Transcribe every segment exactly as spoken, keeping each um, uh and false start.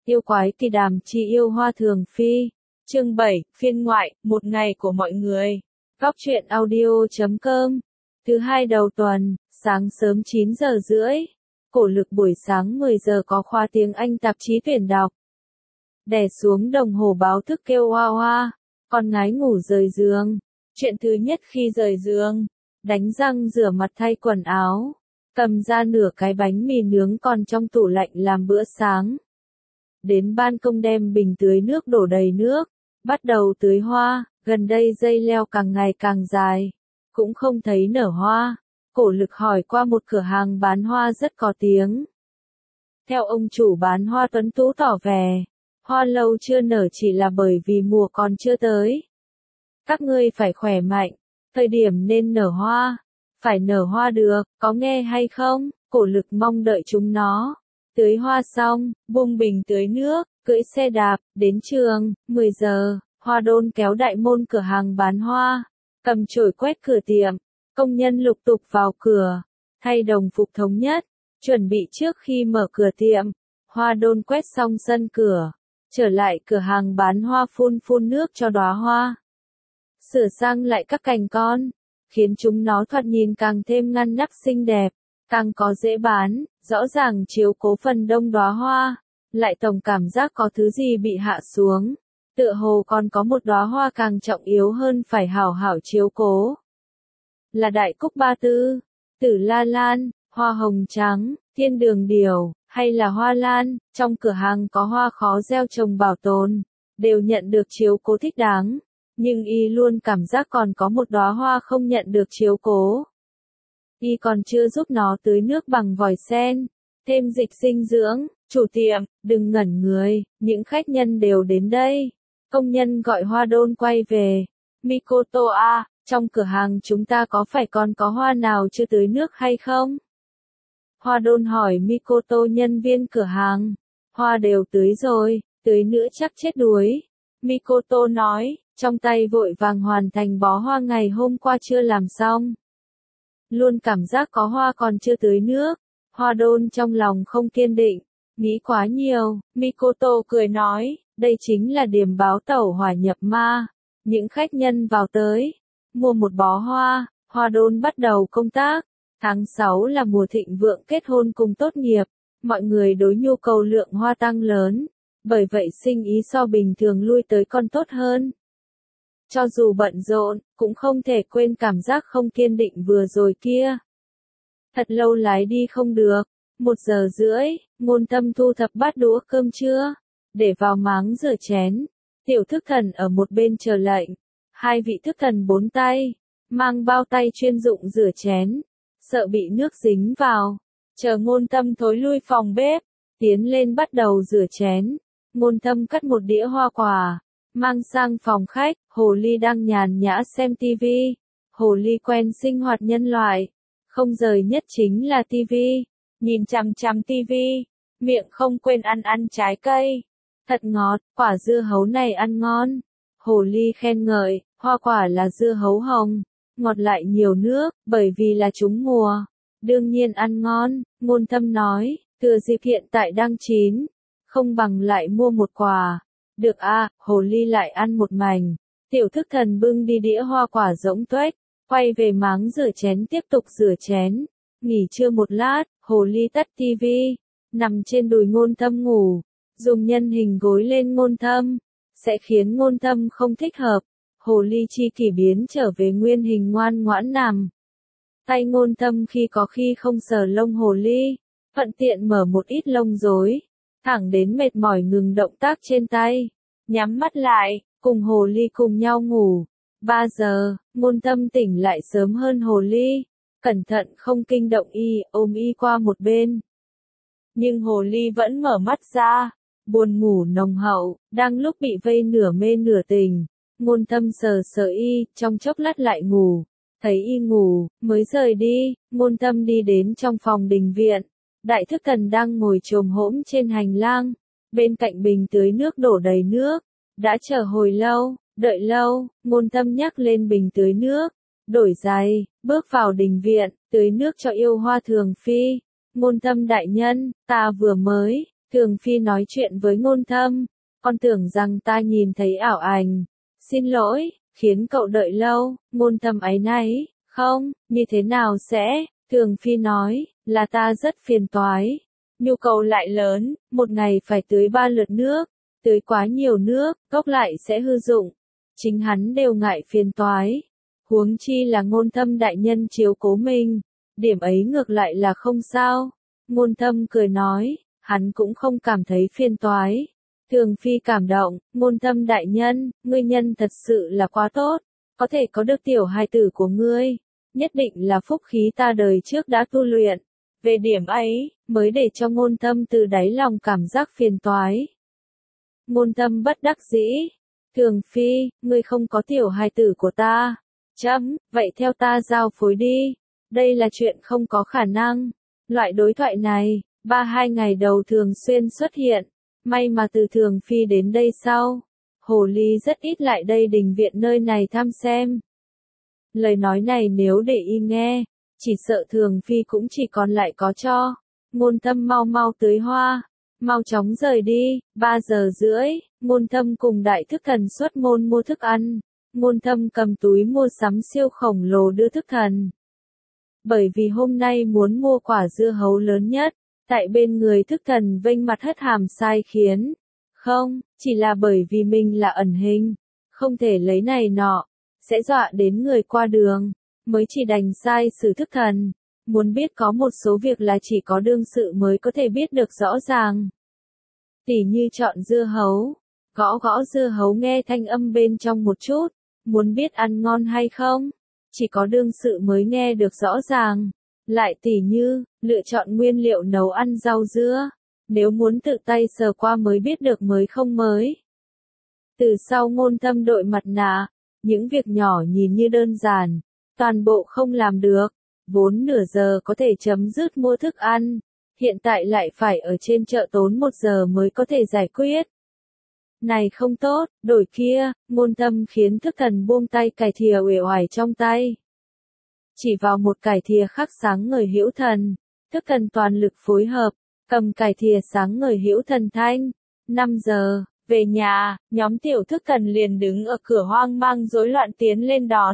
Yêu quái kỳ đàm chi yêu hoa thường phi. Chương bảy, phiên ngoại, một ngày của mọi người. Góc truyện audio chấm com. Thứ hai đầu tuần, sáng sớm chín giờ rưỡi. Cổ lực buổi sáng mười giờ có khoa tiếng Anh tạp chí tuyển đọc. Đè xuống đồng hồ báo thức kêu hoa hoa. Con ngái ngủ rời giường. Chuyện thứ nhất khi rời giường. Đánh răng rửa mặt thay quần áo. Cầm ra nửa cái bánh mì nướng còn trong tủ lạnh làm bữa sáng. Đến ban công đem bình tưới nước đổ đầy nước. Bắt đầu tưới hoa, gần đây dây leo càng ngày càng dài. Cũng không thấy nở hoa. Cổ lực hỏi qua một cửa hàng bán hoa rất có tiếng. Theo ông chủ bán hoa tuấn tú tỏ vẻ, hoa lâu chưa nở chỉ là bởi vì mùa còn chưa tới. Các ngươi phải khỏe mạnh, thời điểm nên nở hoa, phải nở hoa được, có nghe hay không? Cổ lực mong đợi chúng nó. Tưới hoa xong, buông bình tưới nước, cưỡi xe đạp, đến trường, mười giờ, Hoa Đôn kéo đại môn cửa hàng bán hoa, cầm chổi quét cửa tiệm, công nhân lục tục vào cửa, thay đồng phục thống nhất, chuẩn bị trước khi mở cửa tiệm. Hoa Đôn quét xong sân cửa, trở lại cửa hàng bán hoa phun phun nước cho đóa hoa. Sửa sang lại các cành con, khiến chúng nó thoạt nhìn càng thêm ngăn nắp xinh đẹp, càng có dễ bán, rõ ràng chiếu cố phần đông đóa hoa, lại tổng cảm giác có thứ gì bị hạ xuống, tựa hồ còn có một đóa hoa càng trọng yếu hơn phải hảo hảo chiếu cố. Là đại cúc ba tư, tử la lan, hoa hồng trắng, thiên đường điều, hay là hoa lan, trong cửa hàng có hoa khó gieo trồng bảo tồn, đều nhận được chiếu cố thích đáng, nhưng y luôn cảm giác còn có một đóa hoa không nhận được chiếu cố. Y còn chưa giúp nó tưới nước bằng vòi sen, thêm dịch dinh dưỡng. Chủ tiệm, đừng ngẩn người, những khách nhân đều đến đây. Công nhân gọi Hoa Đôn quay về. Mikoto à, trong cửa hàng chúng ta có phải còn có hoa nào chưa tưới nước hay không? Hoa Đôn hỏi Mikoto nhân viên cửa hàng. Hoa đều tưới rồi, tưới nữa chắc chết đuối. Mikoto nói, trong tay vội vàng hoàn thành bó hoa ngày hôm qua chưa làm xong. Luôn cảm giác có hoa còn chưa tưới nước. Hoa Đôn trong lòng không kiên định, nghĩ quá nhiều. Mikoto cười nói, đây chính là điểm báo tẩu hỏa nhập ma. Những khách nhân vào tới, mua một bó hoa, Hoa Đôn bắt đầu công tác. Tháng sáu là mùa thịnh vượng kết hôn cùng tốt nghiệp, mọi người đối nhu cầu lượng hoa tăng lớn, bởi vậy sinh ý so bình thường lui tới còn tốt hơn. Cho dù bận rộn, cũng không thể quên cảm giác không kiên định vừa rồi kia. Thật lâu lái đi không được, một giờ rưỡi, Ngôn Tâm thu thập bát đũa cơm trưa, để vào máng rửa chén. Tiểu Thức Thần ở một bên chờ lệnh. Hai vị thức thần bốn tay, mang bao tay chuyên dụng rửa chén, sợ bị nước dính vào. Chờ Ngôn Tâm thối lui phòng bếp, tiến lên bắt đầu rửa chén. Ngôn Tâm cắt một đĩa hoa quả, mang sang phòng khách. Hồ Ly đang nhàn nhã xem tivi. Hồ Ly quen sinh hoạt nhân loại, không rời nhất chính là tivi. Nhìn chằm chằm tivi, miệng không quên ăn ăn trái cây. Thật ngọt, quả dưa hấu này ăn ngon. Hồ Ly khen ngợi, hoa quả là dưa hấu hồng, ngọt lại nhiều nước, bởi vì là trúng mùa. Đương nhiên ăn ngon. Ngôn Tâm nói, thừa dịp hiện tại đang chín, không bằng lại mua một quả. Được a, Hồ Ly lại ăn một mảnh. Tiểu Thức Thần bưng đi đĩa hoa quả rỗng tuếch, quay về máng rửa chén tiếp tục rửa chén. Nghỉ trưa một lát, Hồ Ly tắt tivi, nằm trên đùi Ngôn Tâm ngủ, dùng nhân hình gối lên Ngôn Tâm, sẽ khiến Ngôn Tâm không thích hợp. Hồ Ly chi kỷ biến trở về nguyên hình ngoan ngoãn nằm. Tay Ngôn Tâm khi có khi không sờ lông Hồ Ly, thuận tiện mở một ít lông rối, thẳng đến mệt mỏi ngừng động tác trên tay, nhắm mắt lại, cùng Hồ Ly cùng nhau ngủ. Ba giờ, Ngôn Tâm tỉnh lại sớm hơn Hồ Ly, cẩn thận không kinh động y, ôm y qua một bên. Nhưng Hồ Ly vẫn mở mắt ra, buồn ngủ nồng hậu, đang lúc bị vây nửa mê nửa tỉnh. Ngôn Tâm sờ sờ y, trong chốc lát lại ngủ. Thấy y ngủ, mới rời đi. Ngôn Tâm đi đến trong phòng đình viện. Đại Thức Thần đang ngồi chồm hổm trên hành lang, bên cạnh bình tưới nước đổ đầy nước. Đã chờ hồi lâu, đợi lâu. Ngôn Tâm nhắc lên bình tưới nước, đổi giày, bước vào đình viện, tưới nước cho yêu hoa thường phi. Ngôn Tâm đại nhân, ta vừa mới Thường Phi nói chuyện với Ngôn Thâm, con tưởng rằng ta nhìn thấy ảo ảnh. Xin lỗi, khiến cậu đợi lâu. Ngôn Thâm áy náy, không, như thế nào sẽ? Thường Phi nói, là ta rất phiền toái. Nhu cầu lại lớn, một ngày phải tưới ba lượt nước, tưới quá nhiều nước, gốc lại sẽ hư dụng. Chính hắn đều ngại phiền toái. Huống chi là Ngôn Thâm đại nhân chiếu cố mình, điểm ấy ngược lại là không sao. Ngôn Thâm cười nói, hắn cũng không cảm thấy phiền toái. Thường Phi cảm động, Ngôn Thâm đại nhân, ngươi nhân thật sự là quá tốt, có thể có được tiểu hài tử của ngươi, nhất định là phúc khí ta đời trước đã tu luyện. Về điểm ấy, mới để cho Ngôn Thâm từ đáy lòng cảm giác phiền toái. Ngôn Thâm bất đắc dĩ, Thường Phi, ngươi không có tiểu hài tử của ta. Chấm, vậy theo ta giao phối đi. Đây là chuyện không có khả năng. Loại đối thoại này, ba hai ngày đầu thường xuyên xuất hiện. May mà từ Thường Phi đến đây sau. Hồ ly rất ít lại đây đình viện nơi này thăm xem. Lời nói này nếu để y nghe, chỉ sợ Thường Phi cũng chỉ còn lại có cho. Ngôn Thâm mau mau tưới hoa. Mau chóng rời đi, ba giờ rưỡi, Ngôn Thâm cùng đại thức thần xuất môn mua thức ăn. Ngôn Thâm cầm túi mua sắm siêu khổng lồ đưa thức thần. Bởi vì hôm nay muốn mua quả dưa hấu lớn nhất, tại bên người thức thần vênh mặt hất hàm sai khiến. Không, chỉ là bởi vì mình là ẩn hình, không thể lấy này nọ, sẽ dọa đến người qua đường, mới chỉ đành sai xử thức thần. Muốn biết có một số việc là chỉ có đương sự mới có thể biết được rõ ràng. Tỉ như chọn dưa hấu, gõ gõ dưa hấu nghe thanh âm bên trong một chút, muốn biết ăn ngon hay không, chỉ có đương sự mới nghe được rõ ràng. Lại tỉ như, lựa chọn nguyên liệu nấu ăn rau dưa, nếu muốn tự tay sờ qua mới biết được mới không mới. Từ sau Ngôn Thâm đội mặt nạ, những việc nhỏ nhìn như đơn giản, toàn bộ không làm được. Vốn nửa giờ có thể chấm dứt mua thức ăn, hiện tại lại phải ở trên chợ tốn một giờ mới có thể giải quyết. Này không tốt, đổi kia, Ngôn Thâm khiến thức thần buông tay cải thìa uể oải trong tay. Chỉ vào một cải thìa khắc sáng ngời hữu thần, thức thần toàn lực phối hợp, cầm cải thìa sáng ngời hữu thần thanh. năm giờ, về nhà, nhóm tiểu thức thần liền đứng ở cửa hoang mang rối loạn tiến lên đón.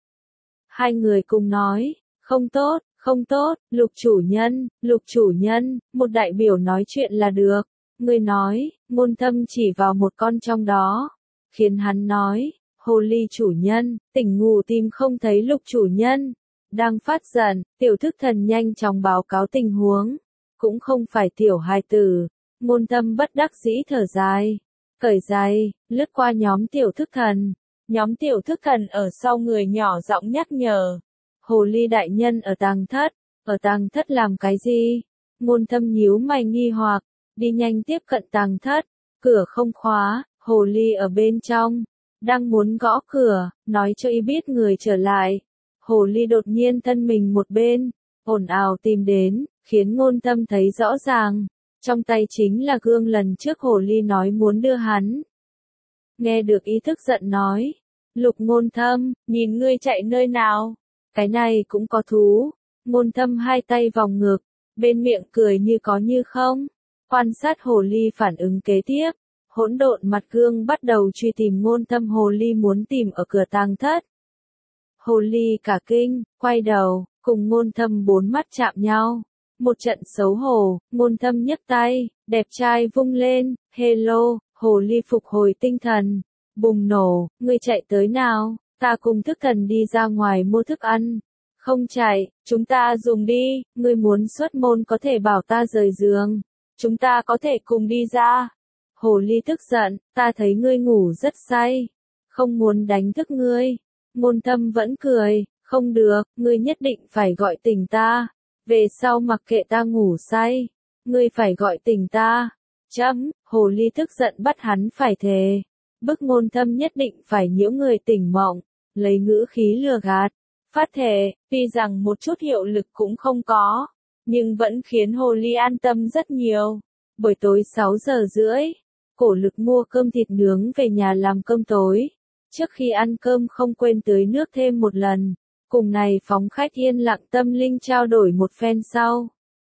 Hai người cùng nói, không tốt, không tốt, Lục chủ nhân, Lục chủ nhân, một đại biểu nói chuyện là được. Người nói, Ngôn Thâm chỉ vào một con trong đó, khiến hắn nói, hồ ly chủ nhân, tỉnh ngủ tìm không thấy Lục chủ nhân. Đang phát giận, tiểu thức thần nhanh chóng báo cáo tình huống, cũng không phải tiểu hài tử. Ngôn Thâm bất đắc dĩ thở dài, cởi giày, lướt qua nhóm tiểu thức thần. Nhóm tiểu thức thần ở sau người nhỏ giọng nhắc nhở. Hồ ly đại nhân ở tàng thất, ở tàng thất làm cái gì? Ngôn Thâm nhíu mày nghi hoặc, đi nhanh tiếp cận tàng thất, cửa không khóa, hồ ly ở bên trong, đang muốn gõ cửa, nói cho y biết người trở lại. Hồ ly đột nhiên thân mình một bên, ồn ào tìm đến, khiến Ngôn Thâm thấy rõ ràng, trong tay chính là gương lần trước hồ ly nói muốn đưa hắn. Nghe được ý thức giận nói, Lục Ngôn Thâm, nhìn ngươi chạy nơi nào? Cái này cũng có thú. Ngôn Thâm hai tay vòng ngực, bên miệng cười như có như không. Quan sát hồ ly phản ứng kế tiếp, hỗn độn mặt gương bắt đầu truy tìm Ngôn Thâm. Hồ ly muốn tìm ở cửa tàng thất. Hồ ly cả kinh, quay đầu, cùng Ngôn Thâm bốn mắt chạm nhau. Một trận xấu hổ, Ngôn Thâm nhấc tay, đẹp trai vung lên, hello, hồ ly phục hồi tinh thần. Bùng nổ, ngươi chạy tới nào? Ta cùng thức thần đi ra ngoài mua thức ăn. Không chạy, chúng ta dùng đi, ngươi muốn xuất môn có thể bảo ta rời giường. Chúng ta có thể cùng đi ra. Hồ ly tức giận, ta thấy ngươi ngủ rất say. Không muốn đánh thức ngươi. Ngôn Thâm vẫn cười, không được, ngươi nhất định phải gọi tỉnh ta. Về sau mặc kệ ta ngủ say, ngươi phải gọi tỉnh ta. Chấm, hồ ly tức giận bắt hắn phải thề. Bức Ngôn Thâm nhất định phải nhiễu người tỉnh mộng, lấy ngữ khí lừa gạt, phát thề, tuy rằng một chút hiệu lực cũng không có, nhưng vẫn khiến hồ ly an tâm rất nhiều. Buổi tối sáu giờ rưỡi, Cổ Lực mua cơm thịt nướng về nhà làm cơm tối. Trước khi ăn cơm không quên tưới nước thêm một lần, cùng này phóng khách yên lặng tâm linh trao đổi một phen sau.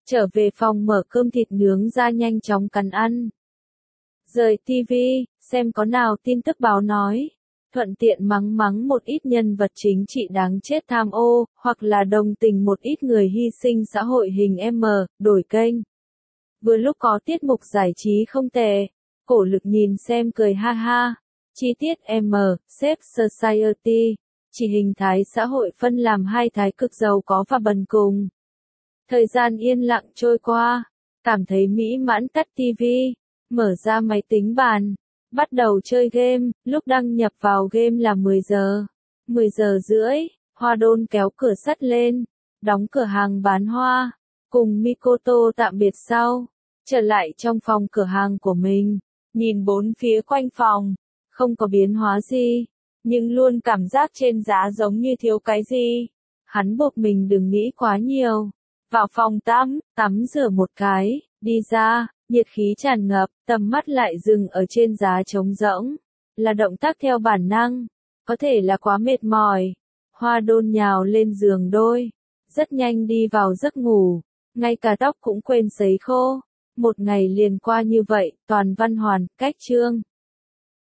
Trở về phòng mở cơm thịt nướng ra nhanh chóng cắn ăn. Rời tivi, xem có nào tin tức báo nói. Thuận tiện mắng mắng một ít nhân vật chính trị đáng chết tham ô, hoặc là đồng tình một ít người hy sinh xã hội hình M, đổi kênh. Vừa lúc có tiết mục giải trí không tệ, cổ lực nhìn xem cười ha ha. Chi tiết M, xếp Society, chỉ hình thái xã hội phân làm hai thái cực giàu có và bần cùng. Thời gian yên lặng trôi qua, cảm thấy mỹ mãn tắt tivi, mở ra máy tính bàn, bắt đầu chơi game, lúc đăng nhập vào game là mười giờ. mười giờ rưỡi, Hoa Đôn kéo cửa sắt lên, đóng cửa hàng bán hoa, cùng Mikoto tạm biệt sau, trở lại trong phòng cửa hàng của mình, nhìn bốn phía quanh phòng, không có biến hóa gì, nhưng luôn cảm giác trên giá giống như thiếu cái gì. Hắn buộc mình đừng nghĩ quá nhiều. Vào phòng tắm, tắm rửa một cái, đi ra, nhiệt khí tràn ngập, tầm mắt lại dừng ở trên giá trống rỗng. Là động tác theo bản năng, có thể là quá mệt mỏi. Hoa Đôn nhào lên giường đôi, rất nhanh đi vào giấc ngủ, ngay cả tóc cũng quên sấy khô. Một ngày liền qua như vậy, toàn văn hoàn, cách chương.